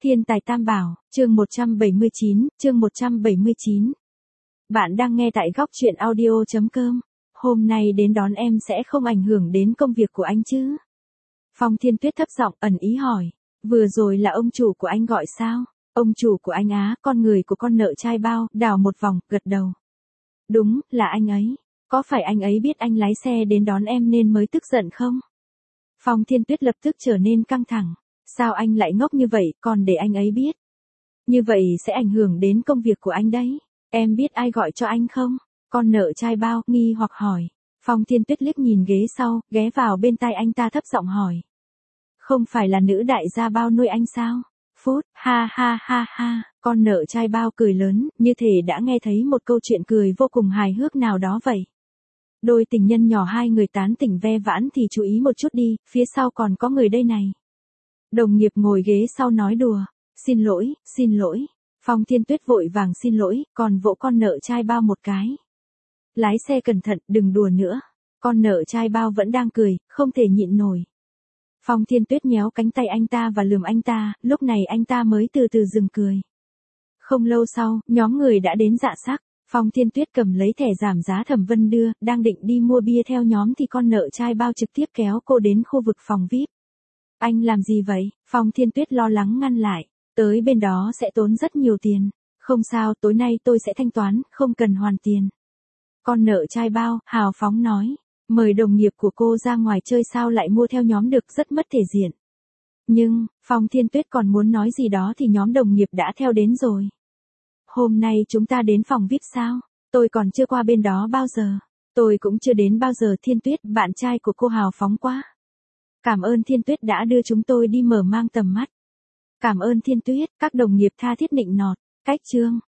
Thiên tài tam bảo, chương 179. Bạn đang nghe tại góc truyện audio.com. Hôm nay đến đón em sẽ không ảnh hưởng đến công việc của anh chứ? Phong Thiên Tuyết thấp giọng ẩn ý hỏi. Vừa rồi là ông chủ của anh gọi sao? Ông chủ của anh á, con người của con nợ chai bao, đảo một vòng, gật đầu. Đúng, là anh ấy. Có phải anh ấy biết anh lái xe đến đón em nên mới tức giận không? Phong Thiên Tuyết lập tức trở nên căng thẳng. Sao anh lại ngốc như vậy, còn để anh ấy biết? Như vậy sẽ ảnh hưởng đến công việc của anh đấy. Em biết ai gọi cho anh không? Con nợ chai bao, nghi hoặc hỏi. Phong Thiên Tuyết liếc nhìn ghế sau, ghé vào bên tai anh ta thấp giọng hỏi. Không phải là nữ đại gia bao nuôi anh sao? Phút, ha ha ha ha, con nợ chai bao cười lớn, như thể đã nghe thấy một câu chuyện cười vô cùng hài hước nào đó vậy. Đôi tình nhân nhỏ hai người tán tỉnh ve vãn thì chú ý một chút đi, phía sau còn có người đây này. Đồng nghiệp ngồi ghế sau nói đùa. Xin lỗi. Phong Thiên Tuyết vội vàng xin lỗi, còn vỗ con nợ chai bao một cái. Lái xe cẩn thận, đừng đùa nữa. Con nợ chai bao vẫn đang cười, không thể nhịn nổi. Phong Thiên Tuyết nhéo cánh tay anh ta và lườm anh ta, lúc này anh ta mới từ từ dừng cười. Không lâu sau, nhóm người đã đến Dạ Sắc. Phong Thiên Tuyết cầm lấy thẻ giảm giá Thẩm Vân đưa, đang định đi mua bia theo nhóm thì con nợ chai bao trực tiếp kéo cô đến khu vực phòng VIP. Anh làm gì vậy? Phong Thiên Tuyết lo lắng ngăn lại. Tới bên đó sẽ tốn rất nhiều tiền. Không sao, tối nay tôi sẽ thanh toán, không cần hoàn tiền. Con nợ chai bao, hào phóng nói. Mời đồng nghiệp của cô ra ngoài chơi sao lại mua theo nhóm được, rất mất thể diện. Nhưng, Phong Thiên Tuyết còn muốn nói gì đó thì nhóm đồng nghiệp đã theo đến rồi. Hôm nay chúng ta đến phòng VIP sao? Tôi còn chưa qua bên đó bao giờ. Tôi cũng chưa đến bao giờ. Thiên Tuyết, bạn trai của cô hào phóng quá. Cảm ơn Thiên Tuyết đã đưa chúng tôi đi mở mang tầm mắt. Cảm ơn Thiên Tuyết, các đồng nghiệp tha thiết nịnh nọt. Cách chương.